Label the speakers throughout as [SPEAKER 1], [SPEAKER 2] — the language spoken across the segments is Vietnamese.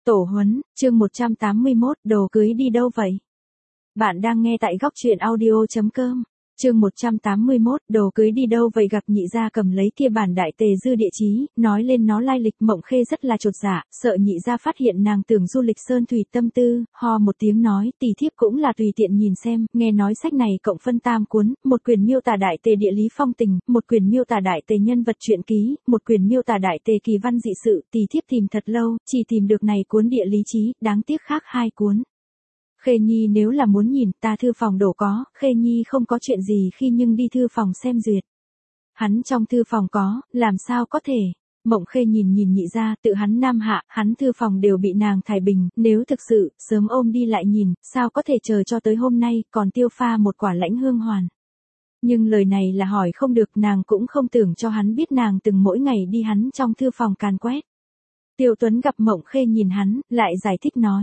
[SPEAKER 1] Tổ huấn, chương 181, đồ cưới đi đâu vậy? Bạn đang nghe tại góc truyện audio.com. Chương 181, đồ cưới đi đâu vậy? Gặp nhị gia cầm lấy kia bản đại tề dư địa chí, nói lên nó lai lịch. Mộng Khê rất là chột dạ, sợ nhị gia phát hiện nàng tưởng du lịch sơn thủy tâm tư, ho một tiếng nói, tỷ thiếp cũng là tùy tiện nhìn xem, nghe nói sách này cộng phân tam cuốn, một quyển miêu tả đại tề địa lý phong tình, một quyển miêu tả đại tề nhân vật truyện ký, một quyển miêu tả đại tề kỳ văn dị sự, tỷ thiếp tìm thật lâu, chỉ tìm được này cuốn địa lý chí, đáng tiếc khác hai cuốn. Khê Nhi nếu là muốn nhìn, ta thư phòng đổ có, Khê Nhi không có chuyện gì khi nhưng đi thư phòng xem duyệt. Hắn trong thư phòng có, làm sao có thể? Mộng Khê nhìn nhị gia, tự hắn nam hạ, hắn thư phòng đều bị nàng thải bình, nếu thực sự, sớm ôm đi lại nhìn, sao có thể chờ cho tới hôm nay, còn tiêu pha một quả lãnh hương hoàn. Nhưng lời này là hỏi không được, nàng cũng không tưởng cho hắn biết nàng từng mỗi ngày đi hắn trong thư phòng càn quét. Tiêu Tuấn gặp Mộng Khê nhìn hắn, lại giải thích nói.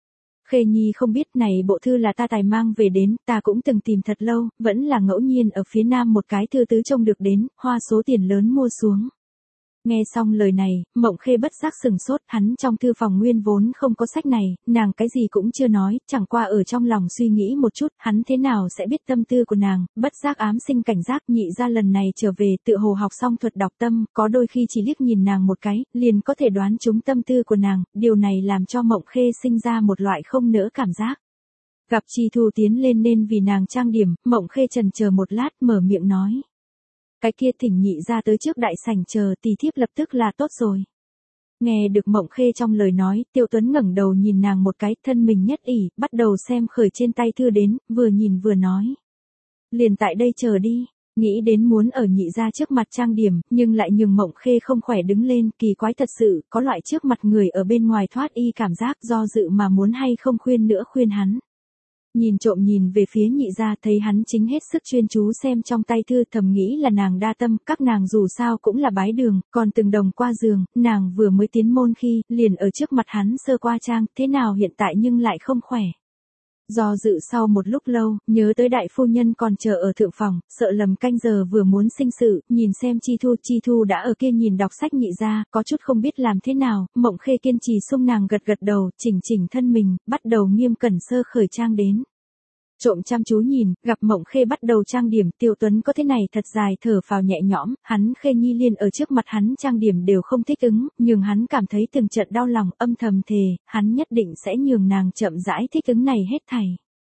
[SPEAKER 1] Khê Nhi không biết này bộ thư là ta tài mang về đến, ta cũng từng tìm thật lâu, vẫn là ngẫu nhiên ở phía nam một cái thư tứ trông được đến, hoa số tiền lớn mua xuống. Nghe xong lời này, Mộng Khê bất giác sừng sốt, hắn trong thư phòng nguyên vốn không có sách này, nàng cái gì cũng chưa nói, chẳng qua ở trong lòng suy nghĩ một chút, hắn thế nào sẽ biết tâm tư của nàng, bất giác ám sinh cảnh giác. Nhị gia lần này trở về tự hồ học xong thuật đọc tâm, có đôi khi chỉ liếc nhìn nàng một cái, liền có thể đoán trúng tâm tư của nàng, điều này làm cho Mộng Khê sinh ra một loại không nỡ cảm giác. Gặp Chi Thu tiến lên nên vì nàng trang điểm, Mộng Khê chần chờ một lát mở miệng nói. Cái kia thỉnh nhị ra tới trước đại sảnh chờ, tỷ thiếp lập tức là tốt rồi. Nghe được Mộng Khê trong lời nói, Tiêu Tuấn ngẩng đầu nhìn nàng một cái, thân mình nhất ỉ, bắt đầu xem khởi trên tay thư đến, vừa nhìn vừa nói. Liền tại đây chờ đi, nghĩ đến muốn ở nhị ra trước mặt trang điểm, nhưng lại nhường Mộng Khê không khỏe đứng lên, kỳ quái thật sự, có loại trước mặt người ở bên ngoài thoát y cảm giác, do dự mà muốn hay không khuyên nữa khuyên hắn. Nhìn trộm nhìn về phía nhị gia, thấy hắn chính hết sức chuyên chú xem trong tay thư, thầm nghĩ là nàng đa tâm, các nàng dù sao cũng là bái đường, còn từng đồng qua giường, nàng vừa mới tiến môn khi, liền ở trước mặt hắn sơ qua trang, thế nào hiện tại nhưng lại không khỏe. Do dự sau một lúc lâu, nhớ tới đại phu nhân còn chờ ở thượng phòng, sợ lầm canh giờ vừa muốn sinh sự, nhìn xem Chi Thu đã ở kia nhìn đọc sách nhị gia, có chút không biết làm thế nào, Mộng Khê kiên trì xung nàng gật gật đầu, chỉnh thân mình, bắt đầu nghiêm cẩn sơ khởi trang đến. Trộm chăm chú nhìn, gặp Mộng Khê bắt đầu trang điểm, Tiêu Tuấn có thế này thật dài thở phào nhẹ nhõm, hắn Khê Nhi liên ở trước mặt hắn trang điểm đều không thích ứng, nhưng hắn cảm thấy từng trận đau lòng, âm thầm thề, hắn nhất định sẽ nhường nàng chậm rãi thích ứng này hết thảy.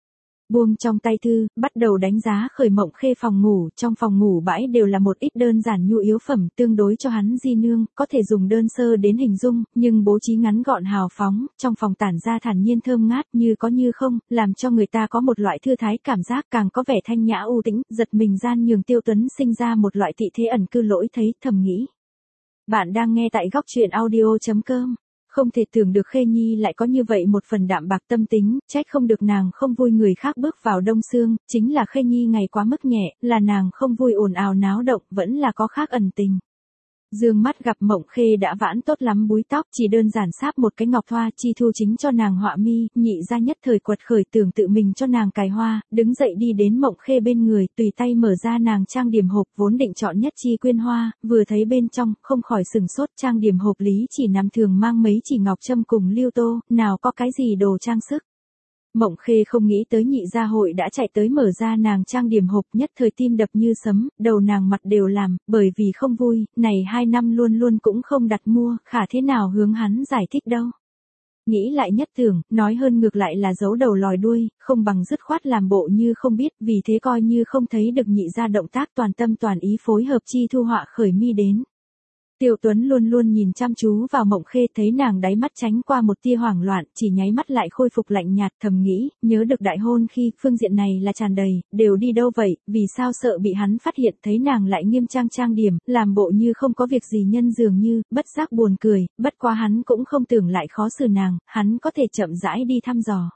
[SPEAKER 1] Buông trong tay thư, bắt đầu đánh giá khởi Mộng Khê phòng ngủ, trong phòng ngủ bãi đều là một ít đơn giản nhu yếu phẩm, tương đối cho hắn di nương, có thể dùng đơn sơ đến hình dung, nhưng bố trí ngắn gọn hào phóng, trong phòng tản ra thản nhiên thơm ngát như có như không, làm cho người ta có một loại thư thái cảm giác, càng có vẻ thanh nhã u tĩnh, giật mình gian nhường Tiêu Tuấn sinh ra một loại tị thế ẩn cư lỗi thấy, thầm nghĩ. Bạn đang nghe tại góc truyện audio.com. Không thể tưởng được Khê Nhi lại có như vậy một phần đạm bạc tâm tính, trách không được nàng không vui người khác bước vào đông sương, chính là Khê Nhi ngày quá mức nhẹ, là nàng không vui ồn ào náo động, vẫn là có khác ẩn tình. Dương mắt gặp Mộng Khê đã vãn tốt lắm búi tóc, chỉ đơn giản sáp một cái ngọc thoa, Chi Thu chính cho nàng họa mi, nhị ra nhất thời quật khởi tưởng tự mình cho nàng cài hoa, đứng dậy đi đến Mộng Khê bên người, tùy tay mở ra nàng trang điểm hộp vốn định chọn nhất chi quyên hoa, vừa thấy bên trong, không khỏi sừng sốt, trang điểm hộp lý chỉ nằm thường mang mấy chỉ ngọc châm cùng lưu tô, nào có cái gì đồ trang sức. Mộng Khê không nghĩ tới nhị gia hội đã chạy tới mở ra nàng trang điểm hộp, nhất thời tim đập như sấm, đầu nàng mặt đều làm, bởi vì không vui, này 2 năm luôn luôn cũng không đặt mua, khả thế nào hướng hắn giải thích đâu. Nghĩ lại nhất tưởng, nói hơn ngược lại là giấu đầu lòi đuôi, không bằng dứt khoát làm bộ như không biết, vì thế coi như không thấy được nhị gia động tác toàn tâm toàn ý phối hợp Chi Thu họa khởi mi đến. Tiêu Tuấn luôn luôn nhìn chăm chú vào Mộng Khê, thấy nàng đáy mắt tránh qua một tia hoảng loạn, chỉ nháy mắt lại khôi phục lạnh nhạt, thầm nghĩ, nhớ được đại hôn khi, phương diện này là tràn đầy, đều đi đâu vậy, vì sao sợ bị hắn phát hiện, thấy nàng lại nghiêm trang điểm, làm bộ như không có việc gì nhân dường như, bất giác buồn cười, bất quá hắn cũng không tưởng lại khó xử nàng, hắn có thể chậm rãi đi thăm dò.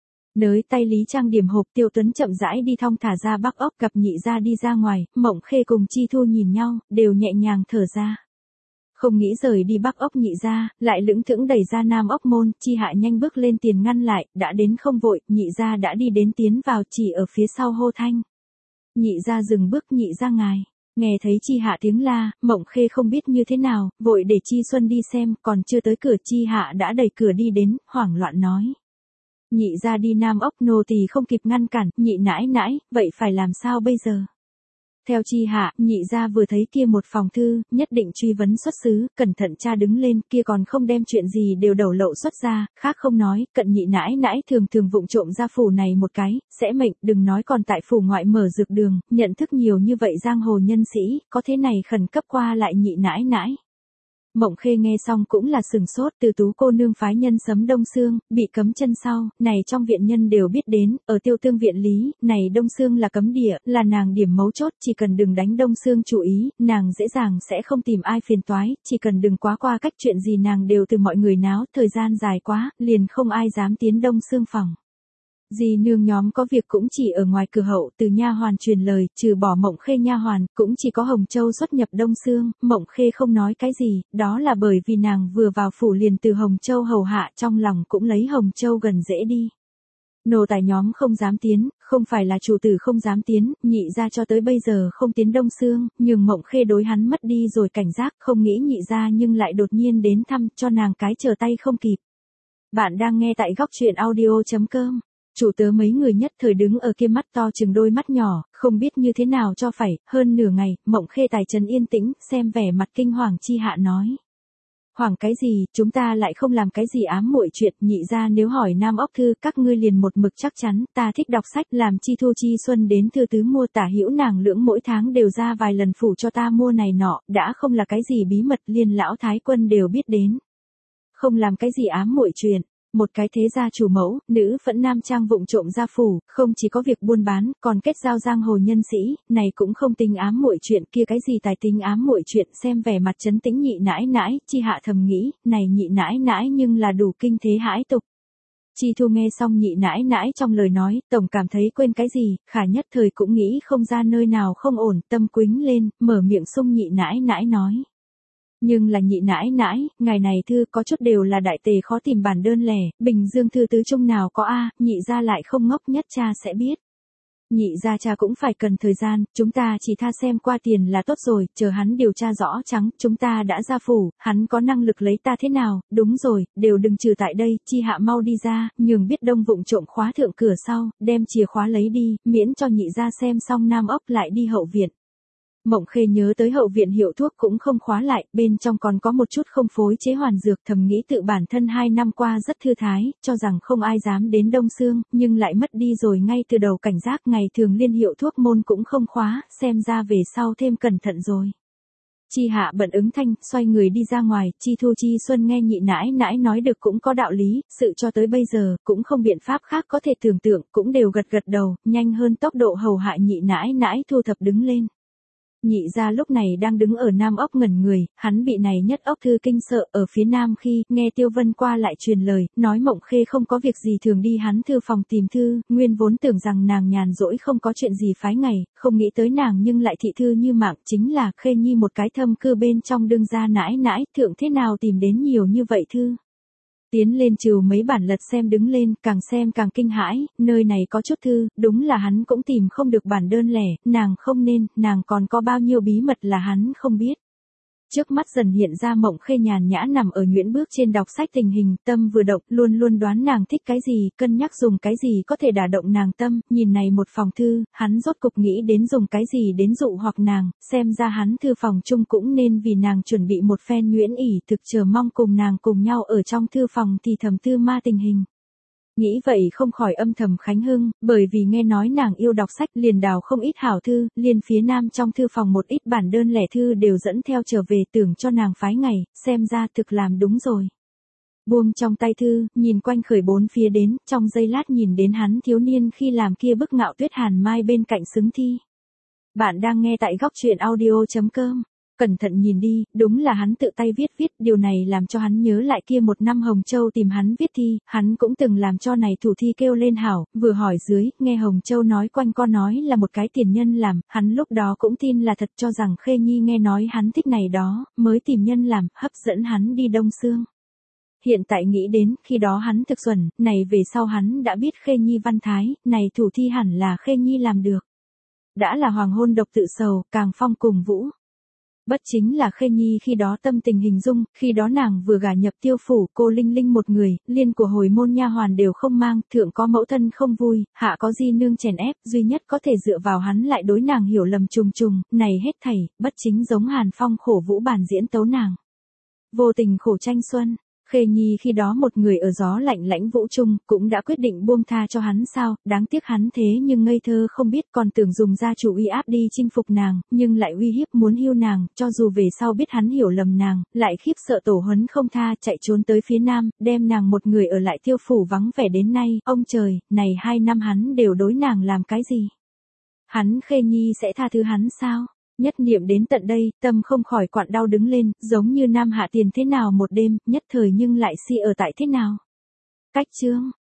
[SPEAKER 1] Nới tay lý trang điểm hộp, Tiêu Tuấn chậm rãi đi thong thả ra Bắc ốc, gặp nhị gia đi ra ngoài, Mộng Khê cùng Chi Thu nhìn nhau, đều nhẹ nhàng thở ra. Không nghĩ rời đi Bắc ốc nhị gia, lại lững thững đẩy ra Nam ốc môn, Chi Hạ nhanh bước lên tiền ngăn lại, đã đến không vội, nhị gia đã đi đến tiến vào, chỉ ở phía sau hô thanh. Nhị gia dừng bước, nhị gia ngài. Nghe thấy Chi Hạ tiếng la, Mộng Khê không biết như thế nào, vội để Chi Xuân đi xem, còn chưa tới cửa Chi Hạ đã đẩy cửa đi đến, hoảng loạn nói. Nhị ra đi Nam Ốc, nô tỳ không kịp ngăn cản, nhị nãi nãi, vậy phải làm sao bây giờ? Theo Chi Hạ, nhị gia vừa thấy kia một phòng thư, nhất định truy vấn xuất xứ, cẩn thận cha đứng lên, kia còn không đem chuyện gì đều đầu lậu xuất ra, khác không nói, cận nhị nãi nãi thường thường vụng trộm ra phủ này một cái, sẽ mệnh, đừng nói còn tại phủ ngoại mở dược đường, nhận thức nhiều như vậy giang hồ nhân sĩ, có thế này khẩn cấp qua lại nhị nãi nãi. Mộng Khê nghe xong cũng là sừng sốt, từ Tú cô nương phái nhân sấm Đông Xương, bị cấm chân sau, này trong viện nhân đều biết đến, ở Tiêu Tương viện lý, này Đông Xương là cấm địa, là nàng điểm mấu chốt, chỉ cần đừng đánh Đông Xương chủ ý, nàng dễ dàng sẽ không tìm ai phiền toái, chỉ cần đừng quá qua cách chuyện gì nàng đều từ mọi người náo, thời gian dài quá, liền không ai dám tiến Đông Xương phòng. Dì nương nhóm có việc cũng chỉ ở ngoài cửa hậu, từ nha hoàn truyền lời, trừ bỏ Mộng Khê nha hoàn, cũng chỉ có Hồng Châu xuất nhập Đông Xương, Mộng Khê không nói cái gì, đó là bởi vì nàng vừa vào phủ liền từ Hồng Châu hầu hạ, trong lòng cũng lấy Hồng Châu gần dễ đi. Nô tài nhóm không dám tiến, không phải là chủ tử không dám tiến, nhị ra cho tới bây giờ không tiến Đông Xương, nhưng Mộng Khê đối hắn mất đi rồi cảnh giác, không nghĩ nhị ra nhưng lại đột nhiên đến thăm, cho nàng cái chờ tay không kịp. Bạn đang nghe tại góc truyện audio.com. Chủ tớ mấy người nhất thời đứng ở kia mắt to chừng đôi mắt nhỏ, không biết như thế nào cho phải, hơn nửa ngày, Mộng Khê tài trấn yên tĩnh, xem vẻ mặt kinh hoàng Chi Hạ nói. Hoàng cái gì, chúng ta lại không làm cái gì ám muội chuyện, nhị ra nếu hỏi Nam Ốc thư, các ngươi liền một mực chắc chắn, ta thích đọc sách, làm chi thu chi xuân đến thư tứ mua tả hữu nàng lưỡng mỗi tháng đều ra vài lần phủ cho ta mua này nọ, đã không là cái gì bí mật liên lão thái quân đều biết đến. Không làm cái gì ám muội chuyện. Một cái thế gia chủ mẫu, nữ phẫn nam trang vụng trộm ra phủ, không chỉ có việc buôn bán, còn kết giao giang hồ nhân sĩ, này cũng không tính ám muội chuyện, kia cái gì tài tính ám muội chuyện, xem vẻ mặt trấn tĩnh nhị nãi nãi, Chi Hạ thầm nghĩ, này nhị nãi nãi nhưng là đủ kinh thế hãi tục. Chi Thu nghe xong nhị nãi nãi trong lời nói, tổng cảm thấy quên cái gì, khả nhất thời cũng nghĩ không ra nơi nào không ổn, tâm quính lên, mở miệng xung nhị nãi nãi nói. Nhưng là nhị nãi nãi, ngày này thư có chút đều là đại tề khó tìm bản đơn lẻ, Bình Dương thư tứ trung nào có a, nhị ra lại không ngốc nhất cha sẽ biết. Nhị ra cha cũng phải cần thời gian, chúng ta chỉ tha xem qua tiền là tốt rồi, chờ hắn điều tra rõ trắng, chúng ta đã ra phủ, hắn có năng lực lấy ta thế nào, đúng rồi, đều đừng trừ tại đây, Chi Hạ mau đi ra, nhường biết đông vụng trộm khóa thượng cửa sau, đem chìa khóa lấy đi, miễn cho nhị ra xem xong Nam Ốc lại đi hậu viện. Mộng Khê nhớ tới hậu viện hiệu thuốc cũng không khóa lại, bên trong còn có một chút không phối chế hoàn dược, thầm nghĩ tự bản thân 2 năm qua rất thư thái, cho rằng không ai dám đến Đông Xương, nhưng lại mất đi rồi ngay từ đầu cảnh giác, ngày thường liên hiệu thuốc môn cũng không khóa, xem ra về sau thêm cẩn thận rồi. Chi Hạ bận ứng thanh, xoay người đi ra ngoài, Chi Thu Chi Xuân nghe nhị nãi nãi nói được cũng có đạo lý, sự cho tới bây giờ, cũng không biện pháp khác có thể tưởng tượng, cũng đều gật gật đầu, nhanh hơn tốc độ hầu hạ nhị nãi nãi thu thập đứng lên. Nhị ra lúc này đang đứng ở Nam Ốc ngẩn người, hắn bị này nhất ốc thư kinh sợ ở phía Nam khi nghe Tiêu Vân qua lại truyền lời, nói Mộng Khê không có việc gì thường đi hắn thư phòng tìm thư, nguyên vốn tưởng rằng nàng nhàn rỗi không có chuyện gì phái ngày, không nghĩ tới nàng nhưng lại thị thư như mạng, chính là Khê Nhi một cái thâm cư bên trong đương gia nãi nãi, thượng thế nào tìm đến nhiều như vậy thư. Tiến lên trừ mấy bản lật xem đứng lên, càng xem càng kinh hãi, nơi này có chút thư, đúng là hắn cũng tìm không được bản đơn lẻ, nàng không nên, nàng còn có bao nhiêu bí mật là hắn không biết. Trước mắt dần hiện ra Mộng Khê nhàn nhã nằm ở nhuyễn bước trên đọc sách tình hình, tâm vừa động, luôn luôn đoán nàng thích cái gì, cân nhắc dùng cái gì có thể đả động nàng tâm, nhìn này một phòng thư, hắn rốt cục nghĩ đến dùng cái gì đến dụ hoặc nàng, xem ra hắn thư phòng chung cũng nên vì nàng chuẩn bị một phen nhuyễn ỉ, thực chờ mong cùng nàng cùng nhau ở trong thư phòng thì thầm tư ma tình hình. Nghĩ vậy không khỏi âm thầm khánh hưng, bởi vì nghe nói nàng yêu đọc sách liền đào không ít hảo thư, liền phía Nam trong thư phòng một ít bản đơn lẻ thư đều dẫn theo trở về tưởng cho nàng phái ngày, xem ra thực làm đúng rồi. Buông trong tay thư, nhìn quanh khởi bốn phía đến, trong giây lát nhìn đến hắn thiếu niên khi làm kia bức Ngạo Tuyết Hàn Mai bên cạnh xứng thi. Bạn đang nghe tại góc truyện audio.com. Cẩn thận nhìn đi, đúng là hắn tự tay viết, điều này làm cho hắn nhớ lại kia một năm Hồng Châu tìm hắn viết thi, hắn cũng từng làm cho này thủ thi kêu lên hảo, vừa hỏi dưới, nghe Hồng Châu nói quanh co nói là một cái tiền nhân làm, hắn lúc đó cũng tin là thật, cho rằng Khê Nhi nghe nói hắn thích này đó, mới tìm nhân làm, hấp dẫn hắn đi Đông Xương. Hiện tại nghĩ đến, khi đó hắn thực xuẩn, này về sau hắn đã biết Khê Nhi văn thái, này thủ thi hẳn là Khê Nhi làm được. Đã là hoàng hôn độc tự sầu, càng phong cùng vũ. Bất chính là Khê Nhi khi đó tâm tình hình dung, khi đó nàng vừa gả nhập Tiêu phủ, cô Linh Linh một người, liên của hồi môn nha hoàn đều không mang, thượng có mẫu thân không vui, hạ có di nương chèn ép, duy nhất có thể dựa vào hắn lại đối nàng hiểu lầm trùng trùng, này hết thảy, bất chính giống Hàn Phong khổ vũ bản diễn tấu nàng. Vô tình khổ tranh xuân. Khê Nhi khi đó một người ở gió lạnh lãnh vũ trung, cũng đã quyết định buông tha cho hắn sao, đáng tiếc hắn thế nhưng ngây thơ không biết, còn tưởng dùng gia chủ uy áp đi chinh phục nàng, nhưng lại uy hiếp muốn hưu nàng, cho dù về sau biết hắn hiểu lầm nàng, lại khiếp sợ tổ huấn không tha, chạy trốn tới phía nam, đem nàng một người ở lại Tiêu phủ vắng vẻ đến nay, ông trời, này 2 năm hắn đều đối nàng làm cái gì? Hắn Khê Nhi sẽ tha thứ hắn sao? Nhất niệm đến tận đây, tâm không khỏi quặn đau đứng lên, giống như Nam Hạ Tiền thế nào một đêm, nhất thời nhưng lại si ở tại thế nào. Cách chương